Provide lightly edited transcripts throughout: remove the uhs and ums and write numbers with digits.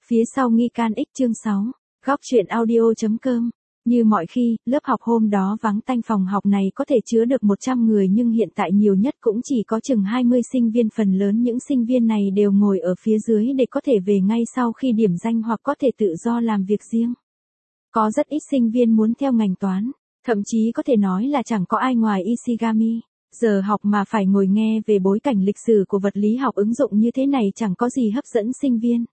Phía sau nghi can X chương 6, góc truyện audio.com. Như mọi khi, lớp học hôm đó vắng tanh, phòng học này có thể chứa được 100 người nhưng hiện tại nhiều nhất cũng chỉ có chừng 20 sinh viên, phần lớn những sinh viên này đều ngồi ở phía dưới để có thể về ngay sau khi điểm danh hoặc có thể tự do làm việc riêng. Có rất ít sinh viên muốn theo ngành toán, thậm chí có thể nói là chẳng có ai ngoài Ishigami. Giờ học mà phải ngồi nghe về bối cảnh lịch sử của vật lý học ứng dụng như thế này chẳng có gì hấp dẫn sinh viên.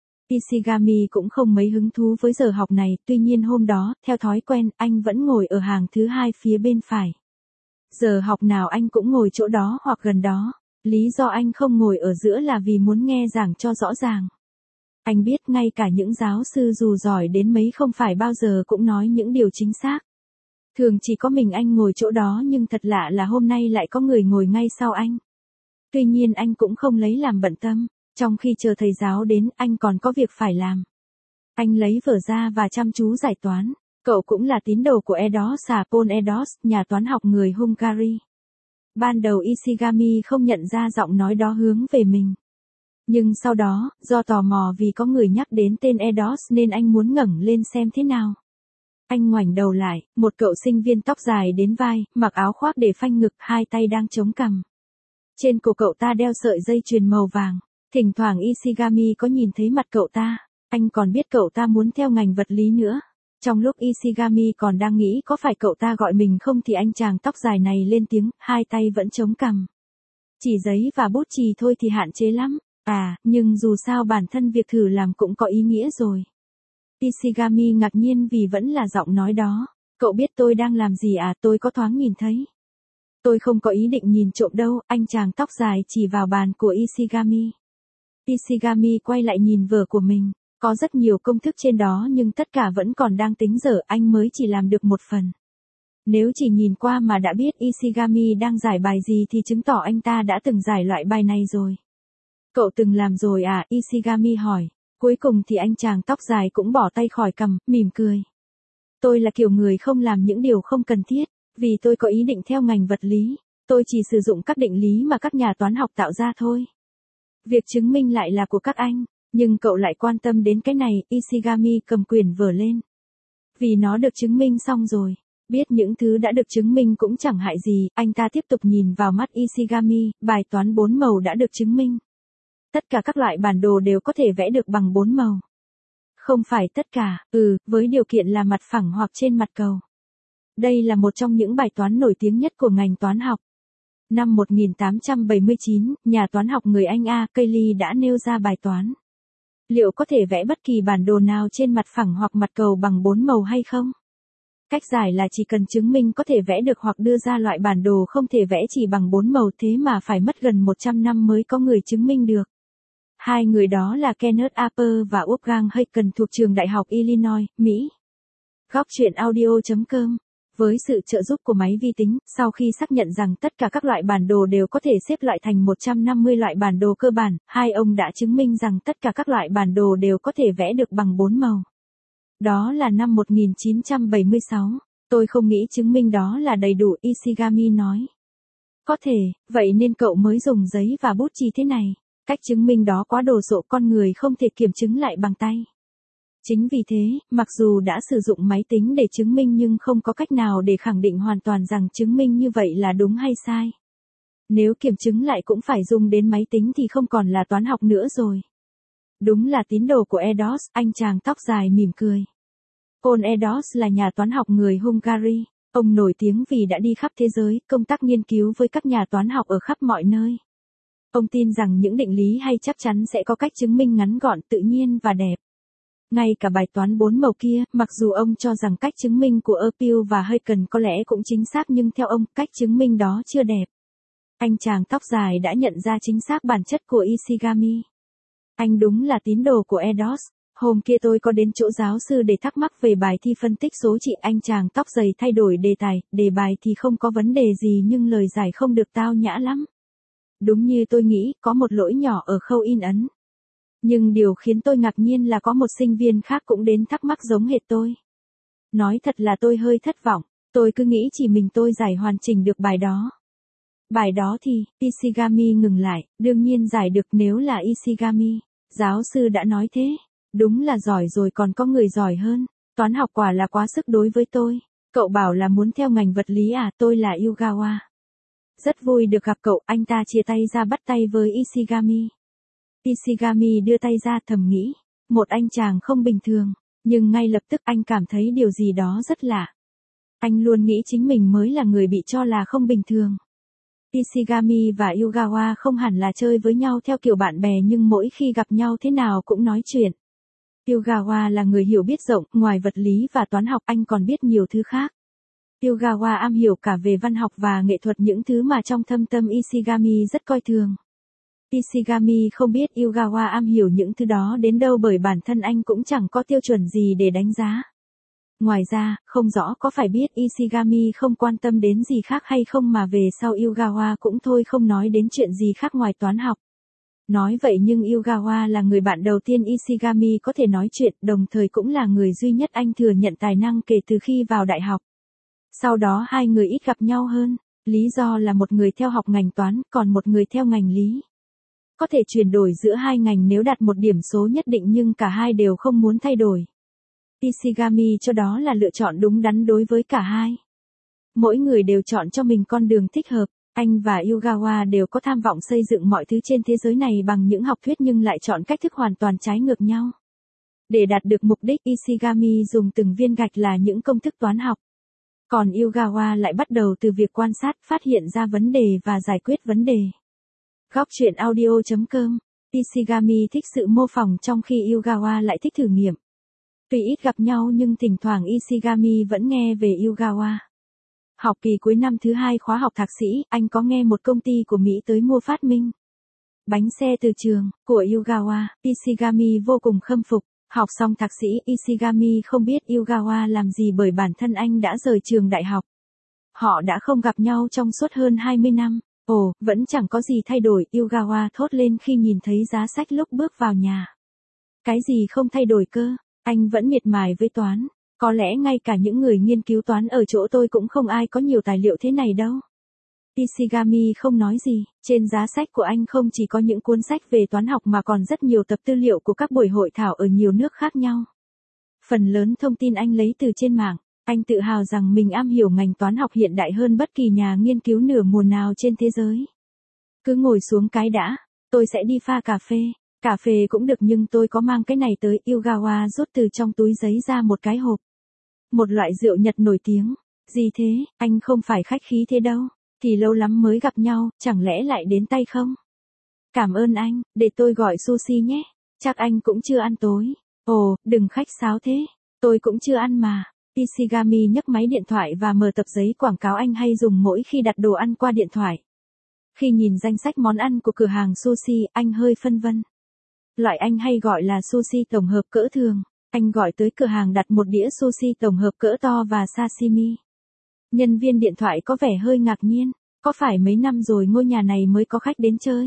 Ishigami cũng không mấy hứng thú với giờ học này, tuy nhiên hôm đó, theo thói quen, anh vẫn ngồi ở hàng thứ hai phía bên phải. Giờ học nào anh cũng ngồi chỗ đó hoặc gần đó, lý do anh không ngồi ở giữa là vì muốn nghe giảng cho rõ ràng. Anh biết ngay cả những giáo sư dù giỏi đến mấy không phải bao giờ cũng nói những điều chính xác. Thường chỉ có mình anh ngồi chỗ đó, nhưng thật lạ là hôm nay lại có người ngồi ngay sau anh. Tuy nhiên anh cũng không lấy làm bận tâm. Trong khi chờ thầy giáo đến, anh còn có việc phải làm. Anh lấy vở ra và chăm chú giải toán. Cậu cũng là tín đồ của Edos, Paul Edos, nhà toán học người Hungary. Ban đầu Ishigami không nhận ra giọng nói đó hướng về mình. Nhưng sau đó, do tò mò vì có người nhắc đến tên Edos nên anh muốn ngẩng lên xem thế nào. Anh ngoảnh đầu lại, một cậu sinh viên tóc dài đến vai, mặc áo khoác để phanh ngực, hai tay đang chống cằm. Trên cổ cậu ta đeo sợi dây chuyền màu vàng. Thỉnh thoảng Ishigami có nhìn thấy mặt cậu ta, anh còn biết cậu ta muốn theo ngành vật lý nữa. Trong lúc Ishigami còn đang nghĩ có phải cậu ta gọi mình không thì anh chàng tóc dài này lên tiếng, hai tay vẫn chống cằm. Chỉ giấy và bút chì thôi thì hạn chế lắm. Nhưng dù sao bản thân việc thử làm cũng có ý nghĩa rồi. Ishigami ngạc nhiên vì vẫn là giọng nói đó. Cậu biết tôi đang làm gì à? Tôi có thoáng nhìn thấy. Tôi không có ý định nhìn trộm đâu, anh chàng tóc dài chỉ vào bàn của Ishigami. Ishigami quay lại nhìn vở của mình, có rất nhiều công thức trên đó nhưng tất cả vẫn còn đang tính dở, anh mới chỉ làm được một phần. Nếu chỉ nhìn qua mà đã biết Ishigami đang giải bài gì thì chứng tỏ anh ta đã từng giải loại bài này rồi. Cậu từng làm rồi à? Ishigami hỏi. Cuối cùng thì anh chàng tóc dài cũng bỏ tay khỏi cằm, mỉm cười. Tôi là kiểu người không làm những điều không cần thiết, vì tôi có ý định theo ngành vật lý, tôi chỉ sử dụng các định lý mà các nhà toán học tạo ra thôi. Việc chứng minh lại là của các anh, nhưng cậu lại quan tâm đến cái này. Ishigami cầm quyển vở lên. Vì nó được chứng minh xong rồi, biết những thứ đã được chứng minh cũng chẳng hại gì, anh ta tiếp tục nhìn vào mắt Ishigami, bài toán 4 màu đã được chứng minh. Tất cả các loại bản đồ đều có thể vẽ được bằng 4 màu. Không phải tất cả, với điều kiện là mặt phẳng hoặc trên mặt cầu. Đây là một trong những bài toán nổi tiếng nhất của ngành toán học. Năm 1879, nhà toán học người Anh A. Cayley đã nêu ra bài toán. Liệu có thể vẽ bất kỳ bản đồ nào trên mặt phẳng hoặc mặt cầu bằng 4 màu hay không? Cách giải là chỉ cần chứng minh có thể vẽ được hoặc đưa ra loại bản đồ không thể vẽ chỉ bằng 4 màu, thế mà phải mất gần 100 năm mới có người chứng minh được. Hai người đó là Kenneth Apper và Wolfgang Haken thuộc trường Đại học Illinois, Mỹ. Góc truyện audio.com. Với sự trợ giúp của máy vi tính, sau khi xác nhận rằng tất cả các loại bản đồ đều có thể xếp loại thành 150 loại bản đồ cơ bản, hai ông đã chứng minh rằng tất cả các loại bản đồ đều có thể vẽ được bằng 4 màu. Đó là năm 1976. Tôi không nghĩ chứng minh đó là đầy đủ, Ishigami nói. Có thể, vậy nên cậu mới dùng giấy và bút chì thế này. Cách chứng minh đó quá đồ sộ, con người không thể kiểm chứng lại bằng tay. Chính vì thế, mặc dù đã sử dụng máy tính để chứng minh nhưng không có cách nào để khẳng định hoàn toàn rằng chứng minh như vậy là đúng hay sai. Nếu kiểm chứng lại cũng phải dùng đến máy tính thì không còn là toán học nữa rồi. Đúng là tín đồ của Edos, anh chàng tóc dài mỉm cười. Paul Edos là nhà toán học người Hungary. Ông nổi tiếng vì đã đi khắp thế giới, công tác nghiên cứu với các nhà toán học ở khắp mọi nơi. Ông tin rằng những định lý hay chắc chắn sẽ có cách chứng minh ngắn gọn, tự nhiên và đẹp. Ngay cả bài toán 4 màu kia, mặc dù ông cho rằng cách chứng minh của Apple và Haken có lẽ cũng chính xác nhưng theo ông, cách chứng minh đó chưa đẹp. Anh chàng tóc dài đã nhận ra chính xác bản chất của Ishigami. Anh đúng là tín đồ của Edos. Hôm kia tôi có đến chỗ giáo sư để thắc mắc về bài thi phân tích số trị. Anh chàng tóc dày thay đổi đề tài, đề bài thì không có vấn đề gì nhưng lời giải không được tao nhã lắm. Đúng như tôi nghĩ, có một lỗi nhỏ ở khâu in ấn. Nhưng điều khiến tôi ngạc nhiên là có một sinh viên khác cũng đến thắc mắc giống hệt tôi. Nói thật là tôi hơi thất vọng, tôi cứ nghĩ chỉ mình tôi giải hoàn chỉnh được bài đó. Bài đó thì, Ishigami ngừng lại, đương nhiên giải được nếu là Ishigami. Giáo sư đã nói thế. Đúng là giỏi rồi, còn có người giỏi hơn. Toán học quả là quá sức đối với tôi. Cậu bảo là muốn theo ngành vật lý à? Tôi là Yugawa. Rất vui được gặp cậu. Anh ta chia tay ra bắt tay với Ishigami. Ishigami đưa tay ra, thầm nghĩ. Một anh chàng không bình thường. Nhưng ngay lập tức anh cảm thấy điều gì đó rất lạ. Anh luôn nghĩ chính mình mới là người bị cho là không bình thường. Ishigami và Yugawa không hẳn là chơi với nhau theo kiểu bạn bè, nhưng mỗi khi gặp nhau thế nào cũng nói chuyện. Yugawa là người hiểu biết rộng, ngoài vật lý và toán học anh còn biết nhiều thứ khác. Yugawa am hiểu cả về văn học và nghệ thuật, những thứ mà trong thâm tâm Ishigami rất coi thường. Ishigami không biết Yugawa am hiểu những thứ đó đến đâu, bởi bản thân anh cũng chẳng có tiêu chuẩn gì để đánh giá. Ngoài ra, không rõ có phải biết Ishigami không quan tâm đến gì khác hay không mà về sau Yugawa cũng thôi không nói đến chuyện gì khác ngoài toán học. Nói vậy nhưng Yugawa là người bạn đầu tiên Ishigami có thể nói chuyện, đồng thời cũng là người duy nhất anh thừa nhận tài năng kể từ khi vào đại học. Sau đó hai người ít gặp nhau hơn, lý do là một người theo học ngành toán, còn một người theo ngành lý. Có thể chuyển đổi giữa hai ngành nếu đạt một điểm số nhất định, nhưng cả hai đều không muốn thay đổi. Ishigami cho đó là lựa chọn đúng đắn đối với cả hai. Mỗi người đều chọn cho mình con đường thích hợp. Anh và Yugawa đều có tham vọng xây dựng mọi thứ trên thế giới này bằng những học thuyết, nhưng lại chọn cách thức hoàn toàn trái ngược nhau. Để đạt được mục đích, Ishigami dùng từng viên gạch là những công thức toán học. Còn Yugawa lại bắt đầu từ việc quan sát, phát hiện ra vấn đề và giải quyết vấn đề. Góc truyện audio.com. Ishigami thích sự mô phỏng trong khi Yugawa lại thích thử nghiệm. Tuy ít gặp nhau nhưng thỉnh thoảng Ishigami vẫn nghe về Yugawa. Học kỳ cuối năm thứ 2 khóa học thạc sĩ, anh có nghe một công ty của Mỹ tới mua phát minh bánh xe từ trường của Yugawa. Ishigami vô cùng khâm phục. Học xong thạc sĩ, Ishigami không biết Yugawa làm gì bởi bản thân anh đã rời trường đại học. Họ đã không gặp nhau trong suốt hơn 20 năm. Ồ, vẫn chẳng có gì thay đổi, Yugawa thốt lên khi nhìn thấy giá sách lúc bước vào nhà. Cái gì không thay đổi cơ? Anh vẫn miệt mài với toán. Có lẽ ngay cả những người nghiên cứu toán ở chỗ tôi cũng không ai có nhiều tài liệu thế này đâu. Ishigami không nói gì, trên giá sách của anh không chỉ có những cuốn sách về toán học mà còn rất nhiều tập tư liệu của các buổi hội thảo ở nhiều nước khác nhau. Phần lớn thông tin anh lấy từ trên mạng. Anh tự hào rằng mình am hiểu ngành toán học hiện đại hơn bất kỳ nhà nghiên cứu nửa mùa nào trên thế giới. Cứ ngồi xuống cái đã, tôi sẽ đi pha cà phê. Cà phê cũng được nhưng tôi có mang cái này tới. Yugawa rút từ trong túi giấy ra một cái hộp. Một loại rượu Nhật nổi tiếng. Gì thế, anh không phải khách khí thế đâu. Thì lâu lắm mới gặp nhau, chẳng lẽ lại đến tay không? Cảm ơn anh, để tôi gọi sushi nhé. Chắc anh cũng chưa ăn tối. Ồ, đừng khách sáo thế. Tôi cũng chưa ăn mà. Ishigami nhấc máy điện thoại và mở tập giấy quảng cáo anh hay dùng mỗi khi đặt đồ ăn qua điện thoại. Khi nhìn danh sách món ăn của cửa hàng sushi, anh hơi phân vân. Loại anh hay gọi là sushi tổng hợp cỡ thường. Anh gọi tới cửa hàng đặt một đĩa sushi tổng hợp cỡ to và sashimi. Nhân viên điện thoại có vẻ hơi ngạc nhiên. Có phải mấy năm rồi ngôi nhà này mới có khách đến chơi?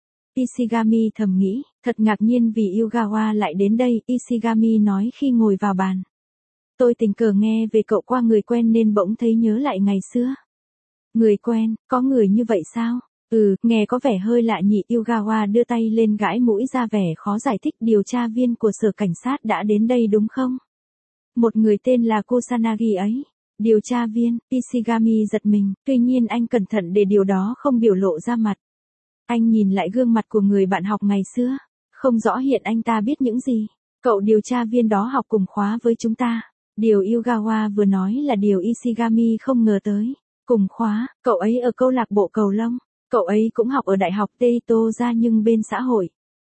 Ishigami thầm nghĩ, thật ngạc nhiên vì Yugawa lại đến đây. Ishigami nói khi ngồi vào bàn. Tôi tình cờ nghe về cậu qua người quen nên bỗng thấy nhớ lại ngày xưa. Người quen, có người như vậy sao? Nghe có vẻ hơi lạ nhỉ. Yugawa đưa tay lên gãi mũi ra vẻ khó giải thích. Điều tra viên của sở cảnh sát đã đến đây đúng không? Một người tên là Kusanagi ấy. Điều tra viên, Ishigami giật mình, tuy nhiên anh cẩn thận để điều đó không biểu lộ ra mặt. Anh nhìn lại gương mặt của người bạn học ngày xưa. Không rõ hiện anh ta biết những gì. Cậu điều tra viên đó học cùng khóa với chúng ta. Điều Yugawa vừa nói là điều Ishigami không ngờ tới. Cùng khóa, cậu ấy ở câu lạc bộ cầu lông. Cậu ấy cũng học ở đại học Teito ra nhưng bên xã hội.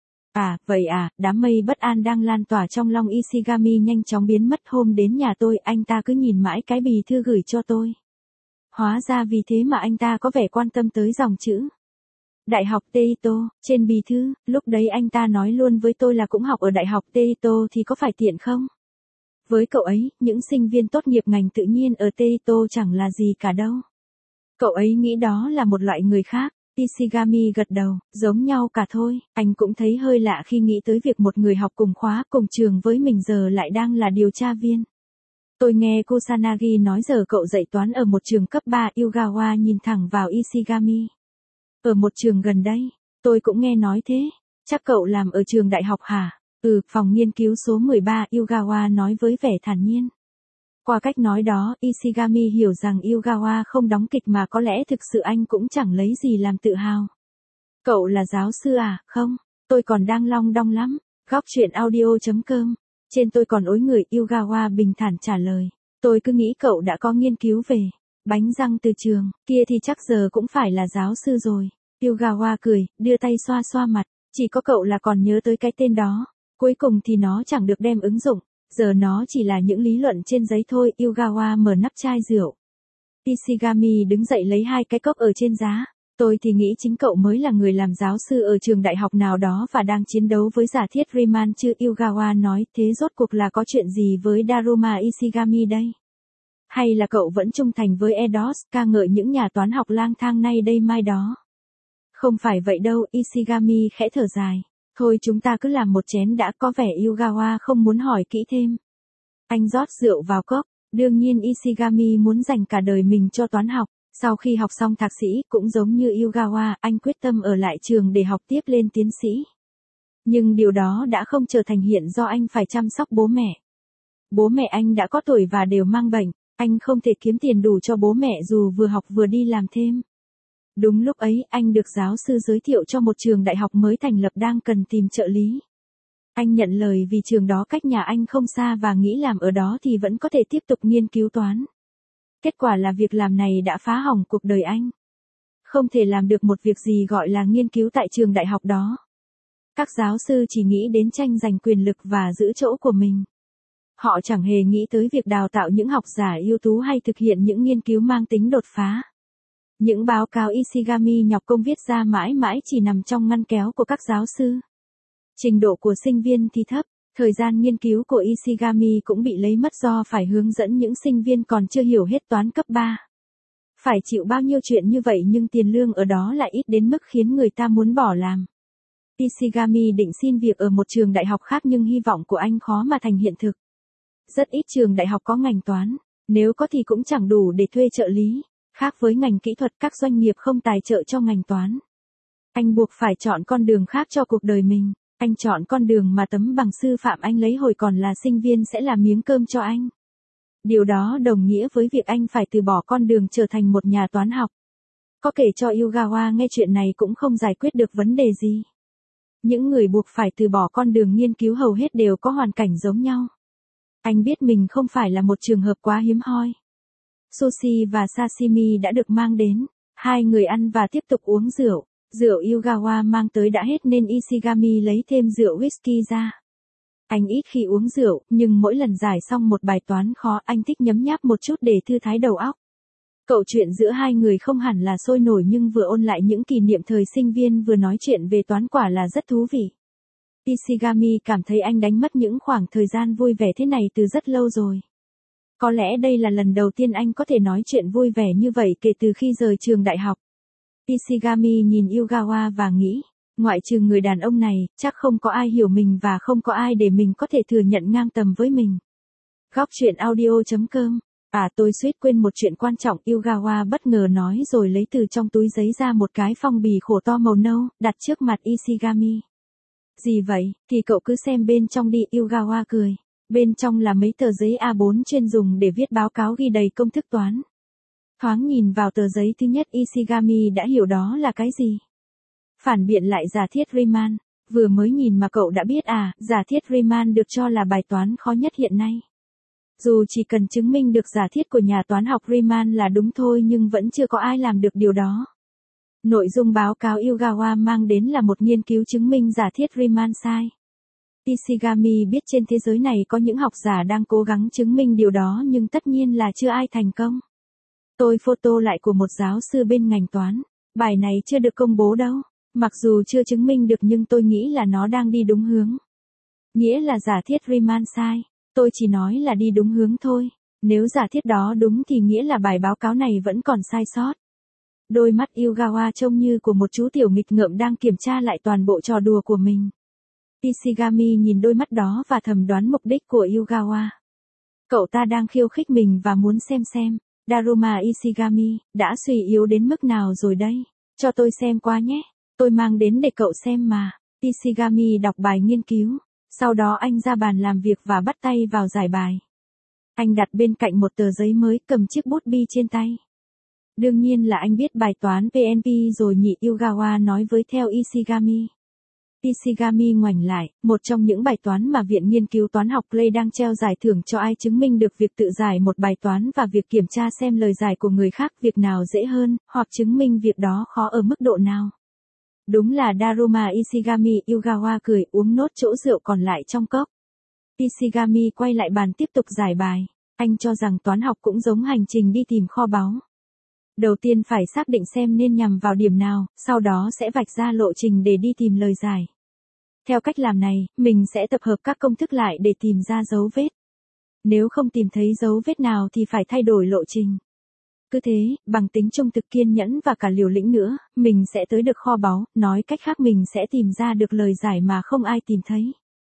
À, vậy à, đám mây bất an đang lan tỏa trong lòng Ishigami nhanh chóng biến mất. Hôm đến nhà tôi, anh ta cứ nhìn mãi cái bì thư gửi cho tôi. Hóa ra vì thế mà anh ta có vẻ quan tâm tới dòng chữ. Đại học Teito, trên bì thư, lúc đấy anh ta nói luôn với tôi là cũng học ở đại học Teito thì có phải tiện không? Với cậu ấy, những sinh viên tốt nghiệp ngành tự nhiên ở Teito chẳng là gì cả đâu. Cậu ấy nghĩ đó là một loại người khác. Ishigami gật đầu, giống nhau cả thôi. Anh cũng thấy hơi lạ khi nghĩ tới việc một người học cùng khóa, cùng trường với mình giờ lại đang là điều tra viên. Tôi nghe Kusanagi nói giờ cậu dạy toán ở một trường cấp 3. Yugawa nhìn thẳng vào Ishigami. Ở một trường gần đây, tôi cũng nghe nói thế. Chắc cậu làm ở trường đại học hả? Phòng nghiên cứu số 13, Yugawa nói với vẻ thản nhiên. Qua cách nói đó, Ishigami hiểu rằng Yugawa không đóng kịch mà có lẽ thực sự anh cũng chẳng lấy gì làm tự hào. Cậu là giáo sư à? Không, tôi còn đang long đong lắm. Góc truyện audio.com. Trên tôi còn ối người, Yugawa bình thản trả lời. Tôi cứ nghĩ cậu đã có nghiên cứu về bánh răng từ trường, kia thì chắc giờ cũng phải là giáo sư rồi. Yugawa cười, đưa tay xoa xoa mặt. Chỉ có cậu là còn nhớ tới cái tên đó. Cuối cùng thì nó chẳng được đem ứng dụng. Giờ nó chỉ là những lý luận trên giấy thôi. Yugawa mở nắp chai rượu. Ishigami đứng dậy lấy 2 cái cốc ở trên giá. Tôi thì nghĩ chính cậu mới là người làm giáo sư ở trường đại học nào đó và đang chiến đấu với giả thiết Riemann chứ. Yugawa nói, thế rốt cuộc là có chuyện gì với Daruma Ishigami đây? Hay là cậu vẫn trung thành với Eidos, ca ngợi những nhà toán học lang thang nay đây mai đó? Không phải vậy đâu, Ishigami khẽ thở dài. Thôi chúng ta cứ làm một chén đã. Có vẻ Yugawa không muốn hỏi kỹ thêm. Anh rót rượu vào cốc. Đương nhiên Ishigami muốn dành cả đời mình cho toán học. Sau khi học xong thạc sĩ, cũng giống như Yugawa, anh quyết tâm ở lại trường để học tiếp lên tiến sĩ. Nhưng điều đó đã không trở thành hiện do anh phải chăm sóc bố mẹ. Bố mẹ anh đã có tuổi và đều mang bệnh. Anh không thể kiếm tiền đủ cho bố mẹ dù vừa học vừa đi làm thêm. Đúng lúc ấy, anh được giáo sư giới thiệu cho một trường đại học mới thành lập đang cần tìm trợ lý. Anh nhận lời vì trường đó cách nhà anh không xa và nghĩ làm ở đó thì vẫn có thể tiếp tục nghiên cứu toán. Kết quả là việc làm này đã phá hỏng cuộc đời anh. Không thể làm được một việc gì gọi là nghiên cứu tại trường đại học đó. Các giáo sư chỉ nghĩ đến tranh giành quyền lực và giữ chỗ của mình. Họ chẳng hề nghĩ tới việc đào tạo những học giả ưu tú hay thực hiện những nghiên cứu mang tính đột phá. Những báo cáo Ishigami nhọc công viết ra mãi mãi chỉ nằm trong ngăn kéo của các giáo sư. Trình độ của sinh viên thì thấp, thời gian nghiên cứu của Ishigami cũng bị lấy mất do phải hướng dẫn những sinh viên còn chưa hiểu hết toán cấp 3. Phải chịu bao nhiêu chuyện như vậy nhưng tiền lương ở đó lại ít đến mức khiến người ta muốn bỏ làm. Ishigami định xin việc ở một trường đại học khác nhưng hy vọng của anh khó mà thành hiện thực. Rất ít trường đại học có ngành toán, nếu có thì cũng chẳng đủ để thuê trợ lý. Khác với ngành kỹ thuật, các doanh nghiệp không tài trợ cho ngành toán. Anh buộc phải chọn con đường khác cho cuộc đời mình. Anh chọn con đường mà tấm bằng sư phạm anh lấy hồi còn là sinh viên sẽ là miếng cơm cho anh. Điều đó đồng nghĩa với việc anh phải từ bỏ con đường trở thành một nhà toán học. Có kể cho Yugawa nghe chuyện này cũng không giải quyết được vấn đề gì. Những người buộc phải từ bỏ con đường nghiên cứu hầu hết đều có hoàn cảnh giống nhau. Anh biết mình không phải là một trường hợp quá hiếm hoi. Sushi và sashimi đã được mang đến. 2 người ăn và tiếp tục uống rượu. Rượu Yugawa mang tới đã hết nên Ishigami lấy thêm rượu whisky ra. Anh ít khi uống rượu, nhưng mỗi lần giải xong một bài toán khó anh thích nhấm nháp một chút để thư thái đầu óc. Câu chuyện giữa 2 người không hẳn là sôi nổi nhưng vừa ôn lại những kỷ niệm thời sinh viên vừa nói chuyện về toán quả là rất thú vị. Ishigami cảm thấy anh đánh mất những khoảng thời gian vui vẻ thế này từ rất lâu rồi. Có lẽ đây là lần đầu tiên anh có thể nói chuyện vui vẻ như vậy kể từ khi rời trường đại học. Ishigami nhìn Yugawa và nghĩ, ngoại trừ người đàn ông này, chắc không có ai hiểu mình và không có ai để mình có thể thừa nhận ngang tầm với mình. Góc truyện audio.com. Tôi suýt quên một chuyện quan trọng, Yugawa bất ngờ nói rồi lấy từ trong túi giấy ra một cái phong bì khổ to màu nâu, đặt trước mặt Ishigami. Gì vậy, thì cậu cứ xem bên trong đi, Yugawa cười. Bên trong là mấy tờ giấy A4 chuyên dùng để viết báo cáo ghi đầy công thức toán. Thoáng nhìn vào tờ giấy thứ nhất Ishigami đã hiểu đó là cái gì. Phản biện lại giả thiết Riemann. Vừa mới nhìn mà cậu đã biết giả thiết Riemann được cho là bài toán khó nhất hiện nay. Dù chỉ cần chứng minh được giả thiết của nhà toán học Riemann là đúng thôi nhưng vẫn chưa có ai làm được điều đó. Nội dung báo cáo Yugawa mang đến là một nghiên cứu chứng minh giả thiết Riemann sai. Ishigami biết trên thế giới này có những học giả đang cố gắng chứng minh điều đó nhưng tất nhiên là chưa ai thành công. Tôi photo lại của một giáo sư bên ngành toán. Bài này chưa được công bố đâu. Mặc dù chưa chứng minh được nhưng tôi nghĩ là nó đang đi đúng hướng. Nghĩa là giả thiết Riemann sai. Tôi chỉ nói là đi đúng hướng thôi. Nếu giả thiết đó đúng thì nghĩa là bài báo cáo này vẫn còn sai sót. Đôi mắt Yugawa trông như của một chú tiểu nghịch ngợm đang kiểm tra lại toàn bộ trò đùa của mình. Ishigami nhìn đôi mắt đó và thầm đoán mục đích của Yugawa. Cậu ta đang khiêu khích mình và muốn xem Daruma Ishigami đã suy yếu đến mức nào rồi đây. Cho tôi xem qua nhé. Tôi mang đến để cậu xem mà. Ishigami đọc bài nghiên cứu. Sau đó anh ra bàn làm việc và bắt tay vào giải bài. Anh đặt bên cạnh một tờ giấy mới, cầm chiếc bút bi trên tay. Đương nhiên là anh biết bài toán PNP rồi nhỉ, Yugawa nói với theo Ishigami. Ishigami ngoảnh lại, một trong những bài toán mà Viện Nghiên cứu Toán học Clay đang treo giải thưởng cho ai chứng minh được việc tự giải một bài toán và việc kiểm tra xem lời giải của người khác việc nào dễ hơn, hoặc chứng minh việc đó khó ở mức độ nào. Đúng là Daruma Ishigami. Yugawa cười, uống nốt chỗ rượu còn lại trong cốc. Ishigami quay lại bàn tiếp tục giải bài. Anh cho rằng toán học cũng giống hành trình đi tìm kho báu. Đầu tiên phải xác định xem nên nhằm vào điểm nào, sau đó sẽ vạch ra lộ trình để đi tìm lời giải. Theo cách làm này, mình sẽ tập hợp các công thức lại để tìm ra dấu vết. Nếu không tìm thấy dấu vết nào thì phải thay đổi lộ trình. Cứ thế, bằng tính trung thực, kiên nhẫn và cả liều lĩnh nữa, mình sẽ tới được kho báu, nói cách khác mình sẽ tìm ra được lời giải mà không ai tìm thấy.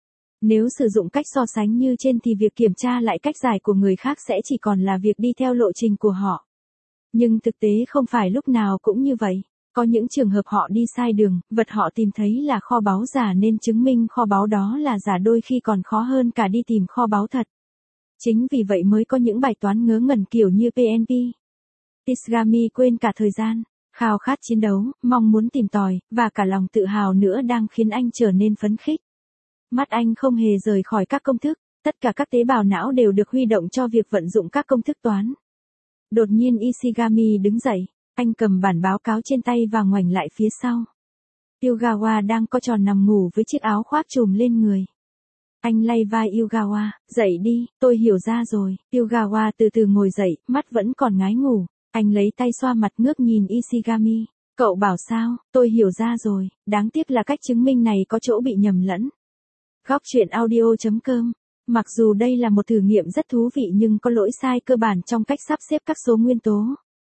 Nếu sử dụng cách so sánh như trên thì việc kiểm tra lại cách giải của người khác sẽ chỉ còn là việc đi theo lộ trình của họ. Nhưng thực tế không phải lúc nào cũng như vậy. Có những trường hợp họ đi sai đường, vật họ tìm thấy là kho báu giả nên chứng minh kho báu đó là giả đôi khi còn khó hơn cả đi tìm kho báu thật. Chính vì vậy mới có những bài toán ngớ ngẩn kiểu như PNP. Ishigami quên cả thời gian, khao khát chiến đấu, mong muốn tìm tòi, và cả lòng tự hào nữa đang khiến anh trở nên phấn khích. Mắt anh không hề rời khỏi các công thức, tất cả các tế bào não đều được huy động cho việc vận dụng các công thức toán. Đột nhiên Ishigami đứng dậy, anh cầm bản báo cáo trên tay và ngoảnh lại phía sau. Yugawa đang co tròn nằm ngủ với chiếc áo khoác trùm lên người. Anh lay vai Yugawa, dậy đi, tôi hiểu ra rồi. Yugawa từ từ ngồi dậy, mắt vẫn còn ngái ngủ. Anh lấy tay xoa mặt ngước nhìn Ishigami. Cậu bảo sao, tôi hiểu ra rồi, đáng tiếc là cách chứng minh này có chỗ bị nhầm lẫn. Góc truyện audio.com. Mặc dù đây là một thử nghiệm rất thú vị nhưng có lỗi sai cơ bản trong cách sắp xếp các số nguyên tố.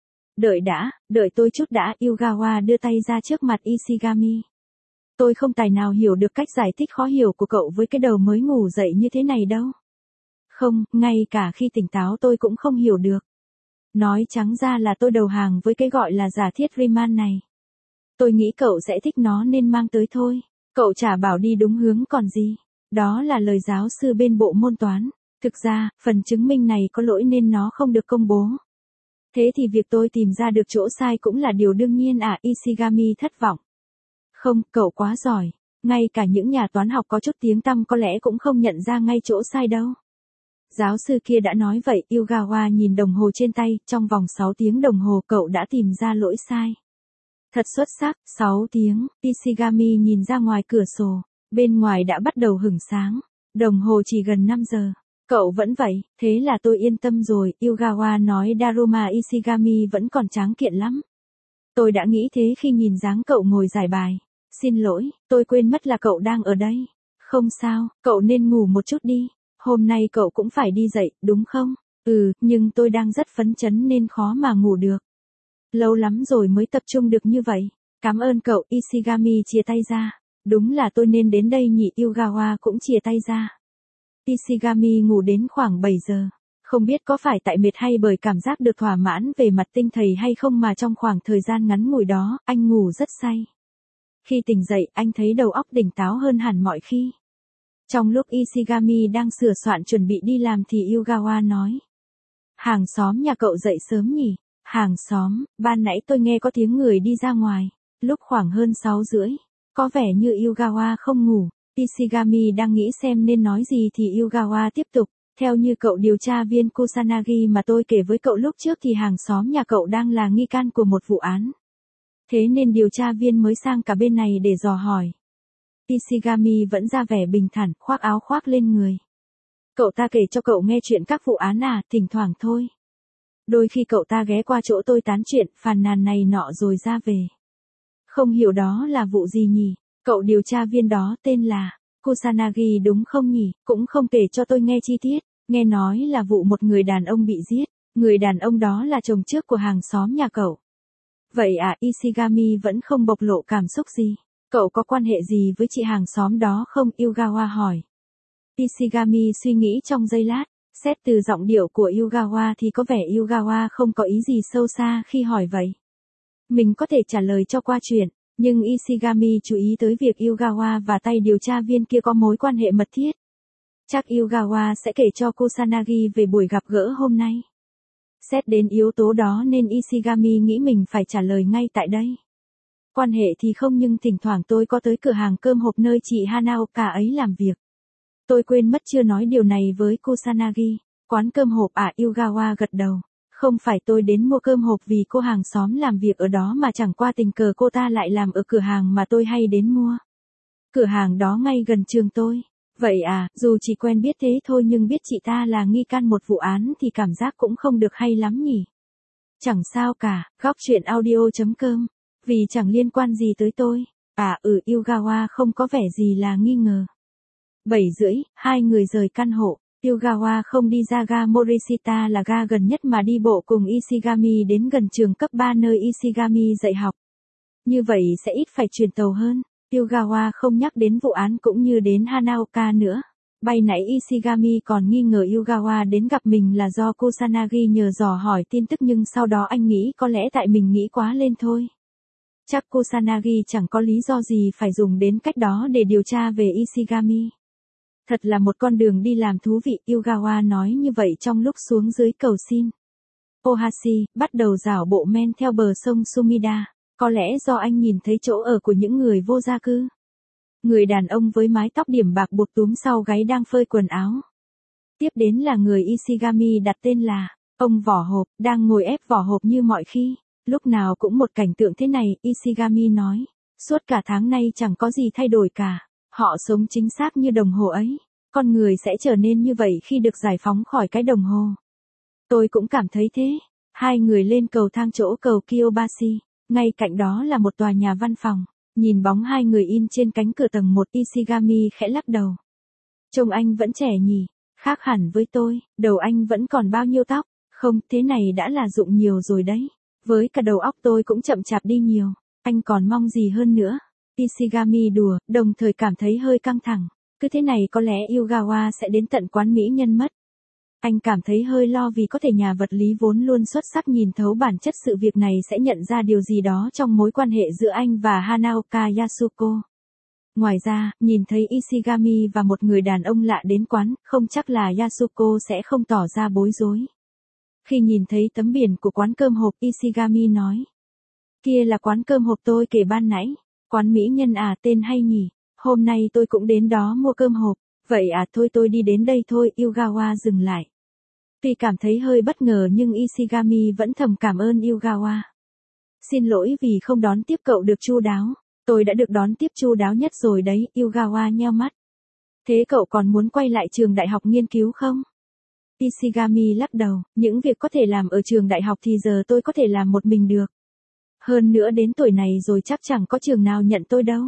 Đợi đã, đợi tôi chút đã. Yugawa đưa tay ra trước mặt Ishigami. Tôi không tài nào hiểu được cách giải thích khó hiểu của cậu với cái đầu mới ngủ dậy như thế này đâu. Không, ngay cả khi tỉnh táo tôi cũng không hiểu được. Nói trắng ra là tôi đầu hàng với cái gọi là giả thiết Riemann này. Tôi nghĩ cậu sẽ thích nó nên mang tới thôi. Cậu chả bảo đi đúng hướng còn gì. Đó là lời giáo sư bên bộ môn toán. Thực ra, phần chứng minh này có lỗi nên nó không được công bố. Thế thì việc tôi tìm ra được chỗ sai cũng là điều đương nhiên à? Ishigami thất vọng. Không, cậu quá giỏi. Ngay cả những nhà toán học có chút tiếng tăm có lẽ cũng không nhận ra ngay chỗ sai đâu. Giáo sư kia đã nói vậy. Yugawa nhìn đồng hồ trên tay, trong vòng 6 tiếng đồng hồ cậu đã tìm ra lỗi sai. Thật xuất sắc, 6 tiếng. Ishigami nhìn ra ngoài cửa sổ. Bên ngoài đã bắt đầu hửng sáng. Đồng hồ chỉ gần 5 giờ. Cậu vẫn vậy, thế là tôi yên tâm rồi. Yugawa nói Daruma Ishigami vẫn còn tráng kiện lắm. Tôi đã nghĩ thế khi nhìn dáng cậu ngồi giải bài. Xin lỗi, tôi quên mất là cậu đang ở đây. Không sao, cậu nên ngủ một chút đi. Hôm nay cậu cũng phải đi dậy, đúng không? Nhưng tôi đang rất phấn chấn nên khó mà ngủ được. Lâu lắm rồi mới tập trung được như vậy. Cảm ơn cậu. Ishigami chia tay ra. Đúng là tôi nên đến đây nhỉ. Yugawa cũng chia tay ra. Ishigami ngủ đến khoảng 7 giờ. Không biết có phải tại mệt hay bởi cảm giác được thỏa mãn về mặt tinh thần hay không mà trong khoảng thời gian ngắn ngủi đó, anh ngủ rất say. Khi tỉnh dậy, anh thấy đầu óc tỉnh táo hơn hẳn mọi khi. Trong lúc Ishigami đang sửa soạn chuẩn bị đi làm thì Yugawa nói. Hàng xóm nhà cậu dậy sớm nhỉ? Hàng xóm, ban nãy tôi nghe có tiếng người đi ra ngoài. Lúc khoảng hơn 6:30. Có vẻ như Yugawa không ngủ. Ishigami đang nghĩ xem nên nói gì thì Yugawa tiếp tục. Theo như cậu điều tra viên Kusanagi mà tôi kể với cậu lúc trước thì hàng xóm nhà cậu đang là nghi can của một vụ án. Thế nên điều tra viên mới sang cả bên này để dò hỏi. Ishigami vẫn ra vẻ bình thản, khoác áo khoác lên người. Cậu ta kể cho cậu nghe chuyện các vụ án à? Thỉnh thoảng thôi. Đôi khi cậu ta ghé qua chỗ tôi tán chuyện, phàn nàn này nọ rồi ra về. Không hiểu đó là vụ gì nhỉ? Cậu điều tra viên đó tên là Kusanagi đúng không nhỉ? Cũng không kể cho tôi nghe chi tiết. Nghe nói là vụ một người đàn ông bị giết. Người đàn ông đó là chồng trước của hàng xóm nhà cậu. Vậy à? Ishigami vẫn không bộc lộ cảm xúc gì. Cậu có quan hệ gì với chị hàng xóm đó không? Yugawa hỏi. Ishigami suy nghĩ trong giây lát. Xét từ giọng điệu của Yugawa thì có vẻ Yugawa không có ý gì sâu xa khi hỏi vậy. Mình có thể trả lời cho qua chuyện. Nhưng Ishigami chú ý tới việc Yugawa và tay điều tra viên kia có mối quan hệ mật thiết. Chắc Yugawa sẽ kể cho Kusanagi về buổi gặp gỡ hôm nay. Xét đến yếu tố đó nên Ishigami nghĩ mình phải trả lời ngay tại đây. Quan hệ thì không nhưng thỉnh thoảng tôi có tới cửa hàng cơm hộp nơi chị Hanaoka ấy làm việc. Tôi quên mất chưa nói điều này với Kusanagi. Quán cơm hộp à? Yugawa gật đầu. Không phải tôi đến mua cơm hộp vì cô hàng xóm làm việc ở đó mà chẳng qua tình cờ cô ta lại làm ở cửa hàng mà tôi hay đến mua. Cửa hàng đó ngay gần trường tôi. Vậy à, dù chỉ quen biết thế thôi nhưng biết chị ta là nghi can một vụ án thì cảm giác cũng không được hay lắm nhỉ. Chẳng sao cả, góc chuyện audio.com. Vì chẳng liên quan gì tới tôi. Yugawa không có vẻ gì là nghi ngờ. 7:30, hai người rời căn hộ. Yugawa không đi ra ga Morishita là ga gần nhất mà đi bộ cùng Ishigami đến gần trường cấp 3 nơi Ishigami dạy học. Như vậy sẽ ít phải chuyển tàu hơn. Yugawa không nhắc đến vụ án cũng như đến Hanaoka nữa. Bay nãy Ishigami còn nghi ngờ Yugawa đến gặp mình là do Kusanagi nhờ dò hỏi tin tức nhưng sau đó anh nghĩ có lẽ tại mình nghĩ quá lên thôi. Chắc Kusanagi chẳng có lý do gì phải dùng đến cách đó để điều tra về Ishigami. Thật là một con đường đi làm thú vị, Yugawa nói như vậy trong lúc xuống dưới cầu xin. Ohashi bắt đầu dảo bộ men theo bờ sông Sumida. Có lẽ do anh nhìn thấy chỗ ở của những người vô gia cư. Người đàn ông với mái tóc điểm bạc buộc túm sau gáy đang phơi quần áo. Tiếp đến là người Ishigami đặt tên là ông vỏ hộp, đang ngồi ép vỏ hộp như mọi khi. Lúc nào cũng một cảnh tượng thế này, Ishigami nói. Suốt cả tháng nay chẳng có gì thay đổi cả. Họ sống chính xác như đồng hồ ấy. Con người sẽ trở nên như vậy khi được giải phóng khỏi cái đồng hồ. Tôi cũng cảm thấy thế. Hai người lên cầu thang chỗ cầu Kiyobashi. Ngay cạnh đó là một tòa nhà văn phòng. Nhìn bóng hai người in trên cánh cửa tầng 1, Ishigami khẽ lắc đầu. Trông anh vẫn trẻ nhỉ, khác hẳn với tôi, đầu anh vẫn còn bao nhiêu tóc, không, thế này đã là dụng nhiều rồi đấy. Với cả đầu óc tôi cũng chậm chạp đi nhiều, anh còn mong gì hơn nữa. Ishigami đùa, đồng thời cảm thấy hơi căng thẳng. Cứ thế này có lẽ Yugawa sẽ đến tận quán mỹ nhân mất. Anh cảm thấy hơi lo vì có thể nhà vật lý vốn luôn xuất sắc nhìn thấu bản chất sự việc này sẽ nhận ra điều gì đó trong mối quan hệ giữa anh và Hanaoka Yasuko. Ngoài ra, nhìn thấy Ishigami và một người đàn ông lạ đến quán, không chắc là Yasuko sẽ không tỏ ra bối rối. Khi nhìn thấy tấm biển của quán cơm hộp, Ishigami nói. Kia là quán cơm hộp tôi kể ban nãy. Quán mỹ nhân à, tên hay nhỉ. Hôm nay tôi cũng đến đó mua cơm hộp. Vậy à, thôi tôi đi đến đây thôi. Yugawa dừng lại. Tuy cảm thấy hơi bất ngờ nhưng Ishigami vẫn thầm cảm ơn Yugawa. Xin lỗi vì không đón tiếp cậu được chu đáo. Tôi đã được đón tiếp chu đáo nhất rồi đấy. Yugawa nheo mắt. Thế cậu còn muốn quay lại trường đại học nghiên cứu không? Ishigami lắc đầu. Những việc có thể làm ở trường đại học thì giờ tôi có thể làm một mình được. Hơn nữa đến tuổi này rồi chắc chẳng có trường nào nhận tôi đâu.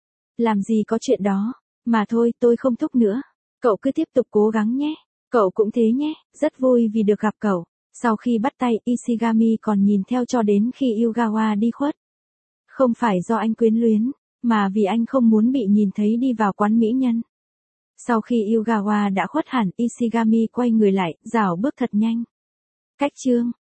Làm gì có chuyện đó. Mà thôi, tôi không thúc nữa. Cậu cứ tiếp tục cố gắng nhé. Cậu cũng thế nhé, rất vui vì được gặp cậu. Sau khi bắt tay, Ishigami còn nhìn theo cho đến khi Yugawa đi khuất. Không phải do anh quyến luyến, mà vì anh không muốn bị nhìn thấy đi vào quán mỹ nhân. Sau khi Yugawa đã khuất hẳn, Ishigami quay người lại, rảo bước thật nhanh. Cách chương